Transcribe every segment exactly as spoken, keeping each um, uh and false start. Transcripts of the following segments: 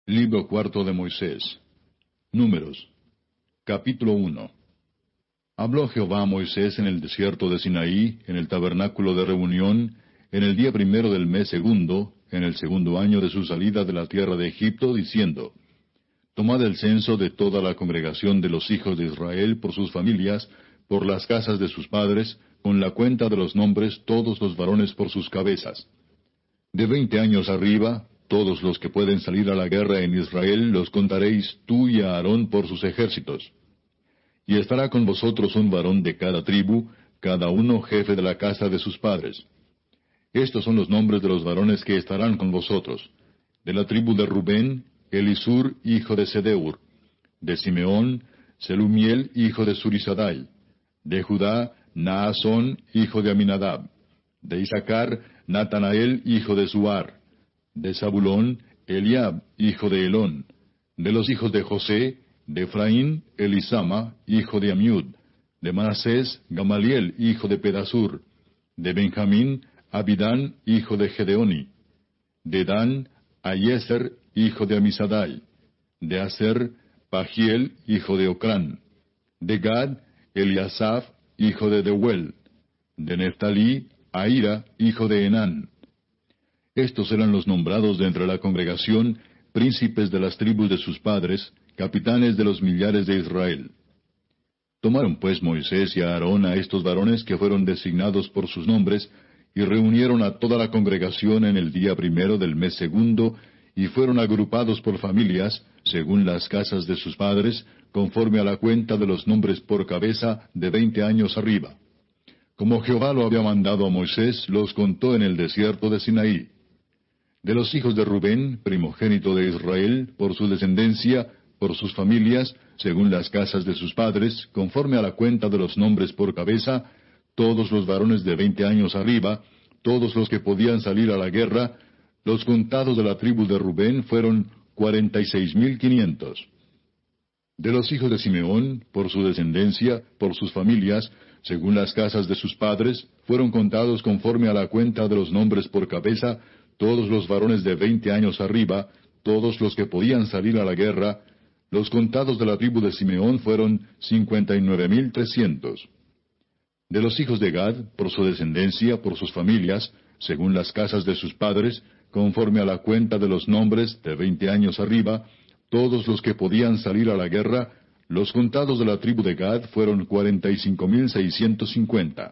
Libro cuarto de Moisés. Números. Capítulo uno. Habló Jehová a Moisés en el desierto de Sinaí, en el tabernáculo de reunión, en el día primero del mes segundo, en el segundo año de su salida de la tierra de Egipto, diciendo: Tomad el censo de toda la congregación de los hijos de Israel por sus familias, por las casas de sus padres, con la cuenta de los nombres todos los varones por sus cabezas. De veinte años arriba, todos los que pueden salir a la guerra en Israel los contaréis tú y a Aarón por sus ejércitos. Y estará con vosotros un varón de cada tribu, cada uno jefe de la casa de sus padres. Estos son los nombres de los varones que estarán con vosotros. De la tribu de Rubén, Elisur, hijo de Sedeur. De Simeón, Selumiel, hijo de Surisadai. De Judá, Naasón, hijo de Aminadab. De Isaacar, Natanael, hijo de Suar. De Zabulón, Eliab, hijo de Elón. De los hijos de José, de Efraín, Elisama, hijo de Amiud. De Manasés, Gamaliel, hijo de Pedasur. De Benjamín, Abidán, hijo de Gedeoni. De Dan, Ayeser, hijo de Amisadai. De Aser, Pagiel, hijo de Ocrán. De Gad, Eliasaf, hijo de Deuel. De Neftalí, Ahira, hijo de Enán. Estos eran los nombrados de entre la congregación, príncipes de las tribus de sus padres, capitanes de los millares de Israel. Tomaron pues Moisés y Aarón a estos varones que fueron designados por sus nombres, y reunieron a toda la congregación en el día primero del mes segundo, y fueron agrupados por familias, según las casas de sus padres, conforme a la cuenta de los nombres por cabeza de veinte años arriba. Como Jehová lo había mandado a Moisés, los contó en el desierto de Sinaí. De los hijos de Rubén, primogénito de Israel, por su descendencia, por sus familias, según las casas de sus padres, conforme a la cuenta de los nombres por cabeza, todos los varones de veinte años arriba, todos los que podían salir a la guerra, los contados de la tribu de Rubén fueron cuarenta y seis mil quinientos. De los hijos de Simeón, por su descendencia, por sus familias, según las casas de sus padres, fueron contados conforme a la cuenta de los nombres por cabeza, todos los varones de veinte años arriba, todos los que podían salir a la guerra. Los contados de la tribu de Simeón fueron cincuenta y nueve mil trescientos. De los hijos de Gad, por su descendencia, por sus familias, según las casas de sus padres, conforme a la cuenta de los nombres de veinte años arriba, todos los que podían salir a la guerra, los contados de la tribu de Gad fueron cuarenta y cinco mil seiscientos cincuenta.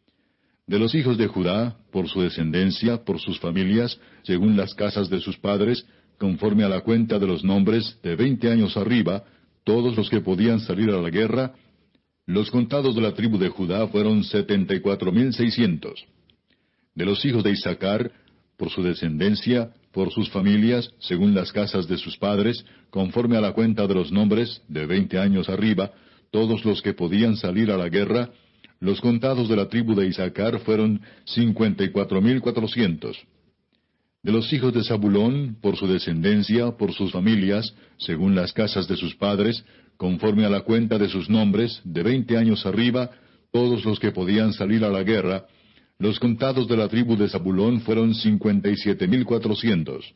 De los hijos de Judá, por su descendencia, por sus familias, según las casas de sus padres, conforme a la cuenta de los nombres de veinte años arriba, todos los que podían salir a la guerra, los contados de la tribu de Judá fueron setenta y cuatro mil seiscientos. De los hijos de Isaacar, por su descendencia, por sus familias, según las casas de sus padres, conforme a la cuenta de los nombres de veinte años arriba, todos los que podían salir a la guerra, los contados de la tribu de Isaacar fueron cincuenta y cuatro mil cuatrocientos. De los hijos de Zabulón, por su descendencia, por sus familias, según las casas de sus padres, conforme a la cuenta de sus nombres, de veinte años arriba, todos los que podían salir a la guerra, los contados de la tribu de Zabulón fueron cincuenta y siete mil cuatrocientos.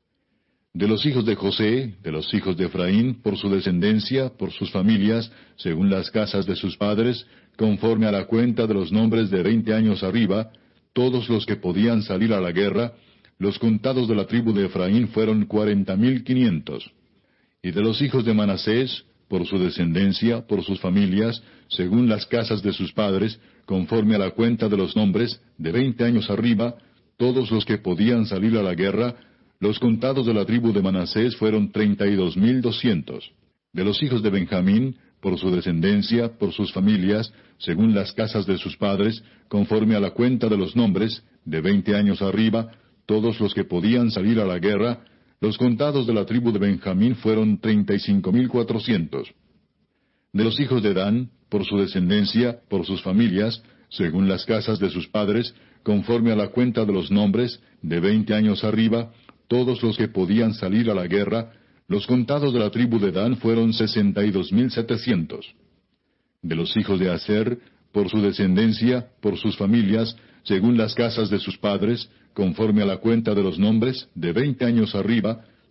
De los hijos de José, de los hijos de Efraín, por su descendencia, por sus familias, según las casas de sus padres, conforme a la cuenta de los nombres de veinte años arriba, todos los que podían salir a la guerra, los contados de la tribu de Efraín fueron cuarenta mil quinientos. Y de los hijos de Manasés, por su descendencia, por sus familias, según las casas de sus padres, conforme a la cuenta de los nombres, de veinte años arriba, todos los que podían salir a la guerra, los contados de la tribu de Manasés fueron treinta y dos mil doscientos. De los hijos de Benjamín, por su descendencia, por sus familias, según las casas de sus padres, conforme a la cuenta de los nombres, de veinte años arriba, todos los que podían salir a la guerra, los contados de la tribu de Benjamín fueron treinta y cinco mil cuatrocientos. De los hijos de Dan, por su descendencia, por sus familias, según las casas de sus padres, conforme a la cuenta de los nombres, de veinte años arriba, todos los que podían salir a la guerra, los contados de la tribu de Dan fueron sesenta y dos mil setecientos. De los hijos de Aser, por su descendencia, por sus familias, según las casas de sus padres, conforme a la cuenta de los nombres, de veinte años arriba,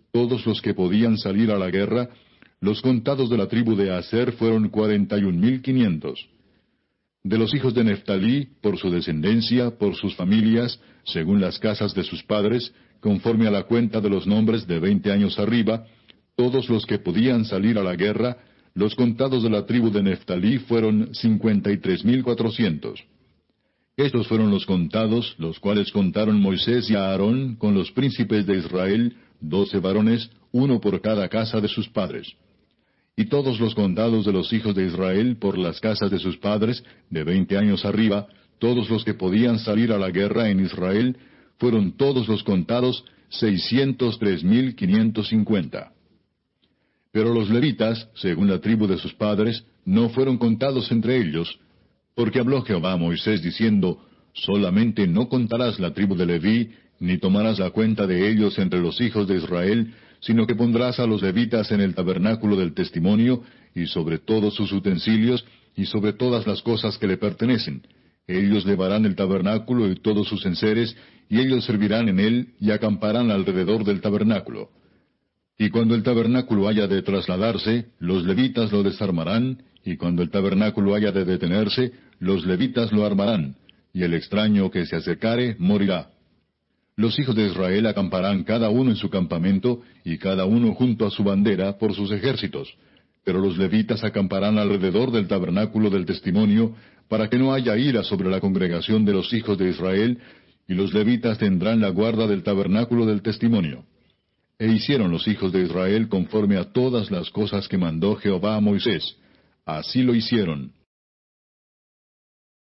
todos los que podían salir a la guerra, los contados de la tribu de Aser fueron cuarenta y un mil quinientos. De los hijos de Neftalí, por su descendencia, por sus familias, según las casas de sus padres, conforme a la cuenta de los nombres de veinte años arriba, todos los que podían salir a la guerra, los contados de la tribu de Neftalí fueron cincuenta y tres mil cuatrocientos. Estos fueron los contados, los cuales contaron Moisés y Aarón con los príncipes de Israel, doce varones, uno por cada casa de sus padres. Y todos los contados de los hijos de Israel por las casas de sus padres, de veinte años arriba, todos los que podían salir a la guerra en Israel, fueron todos los contados seiscientos tres mil quinientos cincuenta. Pero los levitas, según la tribu de sus padres, no fueron contados entre ellos, porque habló Jehová a Moisés diciendo, solamente no contarás la tribu de Leví, ni tomarás la cuenta de ellos entre los hijos de Israel, sino que pondrás a los levitas en el tabernáculo del testimonio, y sobre todos sus utensilios, y sobre todas las cosas que le pertenecen. Ellos llevarán el tabernáculo y todos sus enseres, y ellos servirán en él, y acamparán alrededor del tabernáculo. Y cuando el tabernáculo haya de trasladarse, los levitas lo desarmarán, y cuando el tabernáculo haya de detenerse, los levitas lo armarán, y el extraño que se acercare morirá. Los hijos de Israel acamparán cada uno en su campamento, y cada uno junto a su bandera por sus ejércitos. Pero los levitas acamparán alrededor del tabernáculo del testimonio, para que no haya ira sobre la congregación de los hijos de Israel, y los levitas tendrán la guarda del tabernáculo del testimonio. E hicieron los hijos de Israel conforme a todas las cosas que mandó Jehová a Moisés. Así lo hicieron.